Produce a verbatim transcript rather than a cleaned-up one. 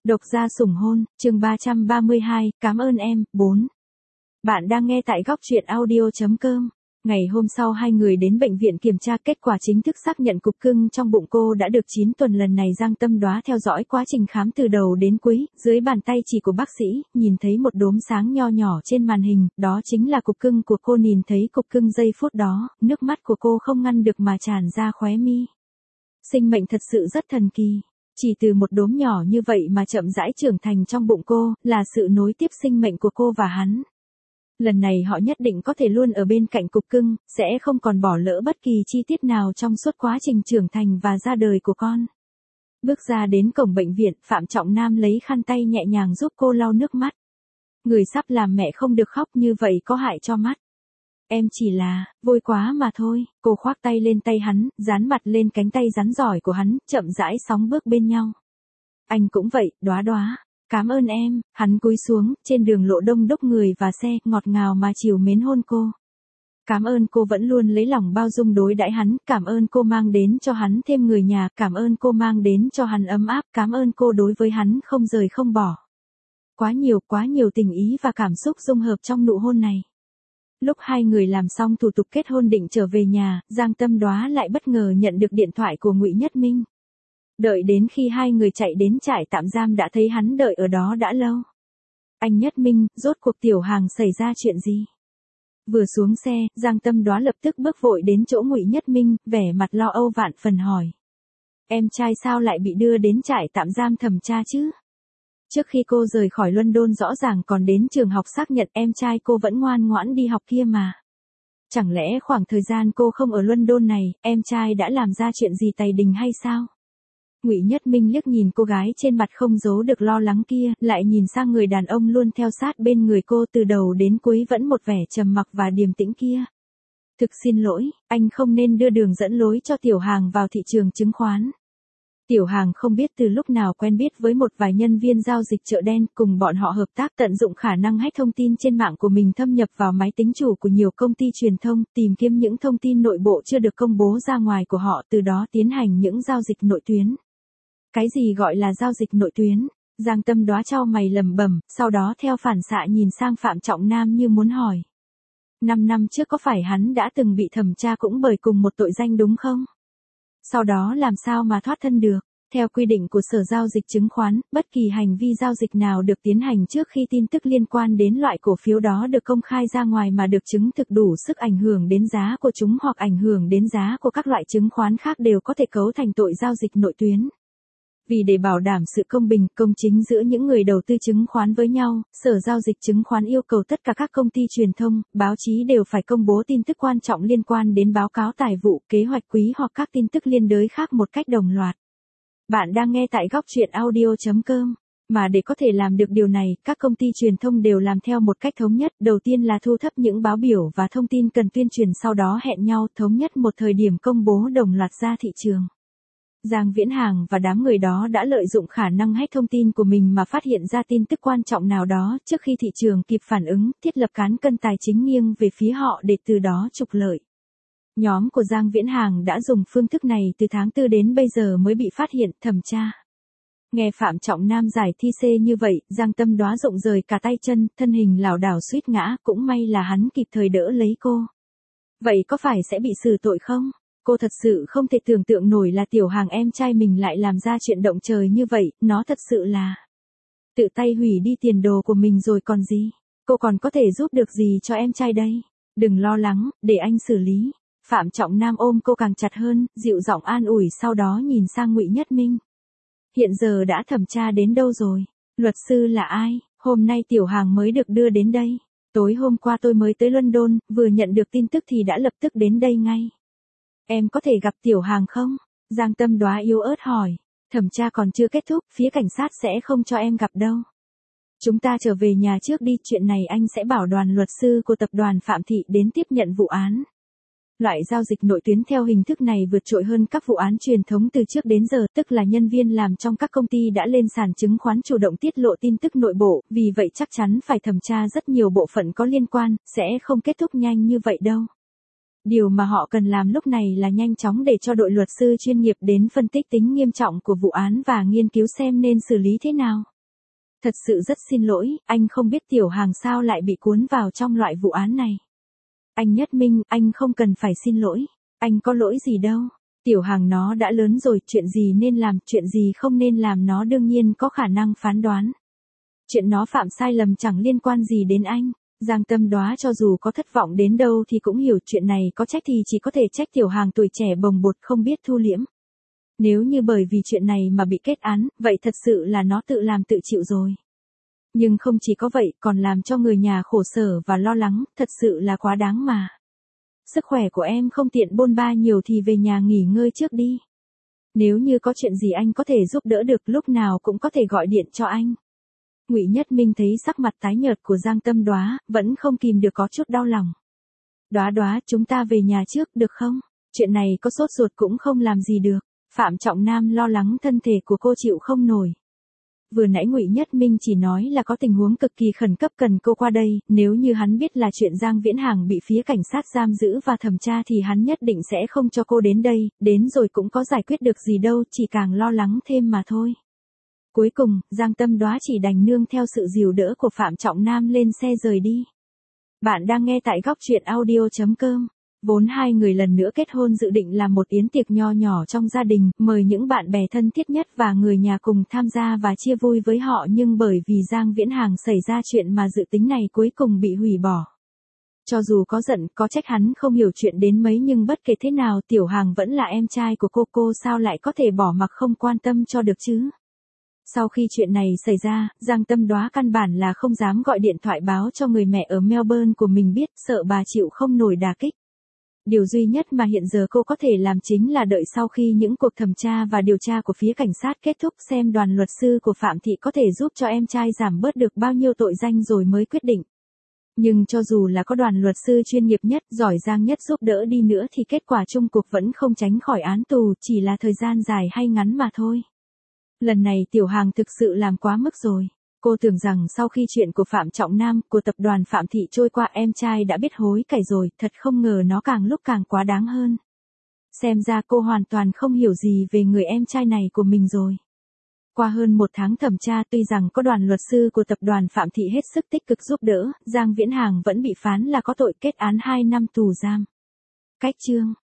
Độc gia sủng hôn, chương ba trăm ba mươi hai, cảm ơn em, bốn. Bạn đang nghe tại góc truyện audio chấm com. Ngày hôm sau hai người đến bệnh viện kiểm tra, kết quả chính thức xác nhận cục cưng trong bụng cô đã được chín tuần. Lần này Giang Tâm Đoá theo dõi quá trình khám từ đầu đến cuối, dưới bàn tay chỉ của bác sĩ, nhìn thấy một đốm sáng nho nhỏ trên màn hình, đó chính là cục cưng của cô. Nhìn thấy cục cưng giây phút đó, nước mắt của cô không ngăn được mà tràn ra khóe mi. Sinh mệnh thật sự rất thần kỳ. Chỉ từ một đốm nhỏ như vậy mà chậm rãi trưởng thành trong bụng cô, là sự nối tiếp sinh mệnh của cô và hắn. Lần này họ nhất định có thể luôn ở bên cạnh cục cưng, sẽ không còn bỏ lỡ bất kỳ chi tiết nào trong suốt quá trình trưởng thành và ra đời của con. Bước ra đến cổng bệnh viện, Phạm Trọng Nam lấy khăn tay nhẹ nhàng giúp cô lau nước mắt. Người sắp làm mẹ không được khóc như vậy có hại cho mắt. Em chỉ là, vui quá mà thôi. Cô khoác tay lên tay hắn, dán mặt lên cánh tay rắn giỏi của hắn, chậm rãi sóng bước bên nhau. Anh cũng vậy, Đoá Đoá. Cảm ơn em. Hắn cúi xuống, trên đường lộ đông đúc người và xe, ngọt ngào mà trìu mến hôn cô. Cảm ơn cô vẫn luôn lấy lòng bao dung đối đãi hắn, cảm ơn cô mang đến cho hắn thêm người nhà, cảm ơn cô mang đến cho hắn ấm áp, cảm ơn cô đối với hắn không rời không bỏ. Quá nhiều, quá nhiều tình ý và cảm xúc dung hợp trong nụ hôn này. Lúc hai người làm xong thủ tục kết hôn định trở về nhà, Giang Tâm Đoá lại bất ngờ nhận được điện thoại của Ngụy Nhất Minh. Đợi đến khi hai người chạy đến trại tạm giam đã thấy hắn đợi ở đó đã lâu. Anh Nhất Minh, rốt cuộc Tiểu Hàng xảy ra chuyện gì? Vừa xuống xe, Giang Tâm Đoá lập tức bước vội đến chỗ Ngụy Nhất Minh, vẻ mặt lo âu vạn phần hỏi. Em trai sao lại bị đưa đến trại tạm giam thẩm tra chứ? Trước khi cô rời khỏi London rõ ràng còn đến trường học xác nhận em trai cô vẫn ngoan ngoãn đi học kia mà. Chẳng lẽ khoảng thời gian cô không ở London này, em trai đã làm ra chuyện gì tày đình hay sao? Ngụy Nhất Minh liếc nhìn cô gái trên mặt không giấu được lo lắng kia, lại nhìn sang người đàn ông luôn theo sát bên người cô từ đầu đến cuối vẫn một vẻ trầm mặc và điềm tĩnh kia. Thực xin lỗi, anh không nên đưa đường dẫn lối cho Tiểu Hàng vào thị trường chứng khoán. Tiểu Hàng không biết từ lúc nào quen biết với một vài nhân viên giao dịch chợ đen, cùng bọn họ hợp tác tận dụng khả năng hack thông tin trên mạng của mình thâm nhập vào máy tính chủ của nhiều công ty truyền thông, tìm kiếm những thông tin nội bộ chưa được công bố ra ngoài của họ, từ đó tiến hành những giao dịch nội tuyến. Cái gì gọi là giao dịch nội tuyến? Giang Tâm Đoá chau mày lẩm bẩm, sau đó theo phản xạ nhìn sang Phạm Trọng Nam như muốn hỏi. Năm năm trước có phải hắn đã từng bị thẩm tra cũng bởi cùng một tội danh đúng không? Sau đó làm sao mà thoát thân được? Theo quy định của Sở Giao dịch Chứng khoán, bất kỳ hành vi giao dịch nào được tiến hành trước khi tin tức liên quan đến loại cổ phiếu đó được công khai ra ngoài mà được chứng thực đủ sức ảnh hưởng đến giá của chúng hoặc ảnh hưởng đến giá của các loại chứng khoán khác đều có thể cấu thành tội giao dịch nội tuyến. Vì để bảo đảm sự công bình, công chính giữa những người đầu tư chứng khoán với nhau, Sở Giao dịch Chứng khoán yêu cầu tất cả các công ty truyền thông, báo chí đều phải công bố tin tức quan trọng liên quan đến báo cáo tài vụ, kế hoạch quý hoặc các tin tức liên đới khác một cách đồng loạt. Bạn đang nghe tại góc truyện audio chấm com. Mà để có thể làm được điều này, các công ty truyền thông đều làm theo một cách thống nhất, đầu tiên là thu thập những báo biểu và thông tin cần tuyên truyền, sau đó hẹn nhau thống nhất một thời điểm công bố đồng loạt ra thị trường. Giang Viễn Hàng và đám người đó đã lợi dụng khả năng hack thông tin của mình mà phát hiện ra tin tức quan trọng nào đó trước khi thị trường kịp phản ứng, thiết lập cán cân tài chính nghiêng về phía họ để từ đó trục lợi. Nhóm của Giang Viễn Hàng đã dùng phương thức này từ tháng tư đến bây giờ mới bị phát hiện, thẩm tra. Nghe Phạm Trọng Nam giải thi xê như vậy, Giang Tâm Đoá rụng rời cả tay chân, thân hình lảo đảo suýt ngã, cũng may là hắn kịp thời đỡ lấy cô. Vậy có phải sẽ bị xử tội không? Cô thật sự không thể tưởng tượng nổi là Tiểu Hàng em trai mình lại làm ra chuyện động trời như vậy, nó thật sự là tự tay hủy đi tiền đồ của mình rồi còn gì. Cô còn có thể giúp được gì cho em trai đây? Đừng lo lắng, để anh xử lý. Phạm Trọng Nam ôm cô càng chặt hơn, dịu giọng an ủi, sau đó nhìn sang Ngụy Nhất Minh. Hiện giờ đã thẩm tra đến đâu rồi? Luật sư là ai? Hôm nay Tiểu Hàng mới được đưa đến đây. Tối hôm qua tôi mới tới London, vừa nhận được tin tức thì đã lập tức đến đây ngay. Em có thể gặp Tiểu Hàng không? Giang Tâm Đoá yếu ớt hỏi. Thẩm tra còn chưa kết thúc, phía cảnh sát sẽ không cho em gặp đâu. Chúng ta trở về nhà trước đi, chuyện này anh sẽ bảo đoàn luật sư của tập đoàn Phạm Thị đến tiếp nhận vụ án. Loại giao dịch nội tuyến theo hình thức này vượt trội hơn các vụ án truyền thống từ trước đến giờ, tức là nhân viên làm trong các công ty đã lên sàn chứng khoán chủ động tiết lộ tin tức nội bộ, vì vậy chắc chắn phải thẩm tra rất nhiều bộ phận có liên quan, sẽ không kết thúc nhanh như vậy đâu. Điều mà họ cần làm lúc này là nhanh chóng để cho đội luật sư chuyên nghiệp đến phân tích tính nghiêm trọng của vụ án và nghiên cứu xem nên xử lý thế nào. Thật sự rất xin lỗi, anh không biết Tiểu Hàng sao lại bị cuốn vào trong loại vụ án này. Anh Nhất Minh, anh không cần phải xin lỗi. Anh có lỗi gì đâu. Tiểu Hàng nó đã lớn rồi, chuyện gì nên làm, chuyện gì không nên làm nó đương nhiên có khả năng phán đoán. Chuyện nó phạm sai lầm chẳng liên quan gì đến anh. Giang Tâm Đoá cho dù có thất vọng đến đâu thì cũng hiểu chuyện này có trách thì chỉ có thể trách Tiểu Hàng tuổi trẻ bồng bột không biết thu liễm. Nếu như bởi vì chuyện này mà bị kết án, vậy thật sự là nó tự làm tự chịu rồi. Nhưng không chỉ có vậy, còn làm cho người nhà khổ sở và lo lắng, thật sự là quá đáng mà. Sức khỏe của em không tiện bôn ba nhiều thì về nhà nghỉ ngơi trước đi. Nếu như có chuyện gì anh có thể giúp đỡ được lúc nào cũng có thể gọi điện cho anh. Ngụy Nhất Minh thấy sắc mặt tái nhợt của Giang Tâm Đoá, vẫn không kìm được có chút đau lòng. Đoá Đoá, chúng ta về nhà trước được không? Chuyện này có sốt ruột cũng không làm gì được. Phạm Trọng Nam lo lắng thân thể của cô chịu không nổi. Vừa nãy Ngụy Nhất Minh chỉ nói là có tình huống cực kỳ khẩn cấp cần cô qua đây, nếu như hắn biết là chuyện Giang Viễn Hàng bị phía cảnh sát giam giữ và thẩm tra thì hắn nhất định sẽ không cho cô đến đây, đến rồi cũng có giải quyết được gì đâu, chỉ càng lo lắng thêm mà thôi. Cuối cùng, Giang Tâm Đoá chỉ đành nương theo sự dìu đỡ của Phạm Trọng Nam lên xe rời đi. Bạn đang nghe tại góc truyện audio chấm com. Vốn hai người lần nữa kết hôn dự định làm một yến tiệc nho nhỏ trong gia đình, mời những bạn bè thân thiết nhất và người nhà cùng tham gia và chia vui với họ, nhưng bởi vì Giang Viễn Hàng xảy ra chuyện mà dự tính này cuối cùng bị hủy bỏ. Cho dù có giận, có trách hắn không hiểu chuyện đến mấy nhưng bất kể thế nào Tiểu Hàng vẫn là em trai của cô, cô sao lại có thể bỏ mặc không quan tâm cho được chứ. Sau khi chuyện này xảy ra, Giang Tâm Đoá căn bản là không dám gọi điện thoại báo cho người mẹ ở Melbourne của mình biết, sợ bà chịu không nổi đả kích. Điều duy nhất mà hiện giờ cô có thể làm chính là đợi sau khi những cuộc thẩm tra và điều tra của phía cảnh sát kết thúc xem đoàn luật sư của Phạm Thị có thể giúp cho em trai giảm bớt được bao nhiêu tội danh rồi mới quyết định. Nhưng cho dù là có đoàn luật sư chuyên nghiệp nhất, giỏi giang nhất giúp đỡ đi nữa thì kết quả chung cuộc vẫn không tránh khỏi án tù, chỉ là thời gian dài hay ngắn mà thôi. Lần này Tiểu Hàng thực sự làm quá mức rồi. Cô tưởng rằng sau khi chuyện của Phạm Trọng Nam, của tập đoàn Phạm Thị trôi qua em trai đã biết hối cải rồi, thật không ngờ nó càng lúc càng quá đáng hơn. Xem ra cô hoàn toàn không hiểu gì về người em trai này của mình rồi. Qua hơn một tháng thẩm tra, tuy rằng có đoàn luật sư của tập đoàn Phạm Thị hết sức tích cực giúp đỡ, Giang Viễn Hàng vẫn bị phán là có tội, kết án hai năm tù giam. Cách chương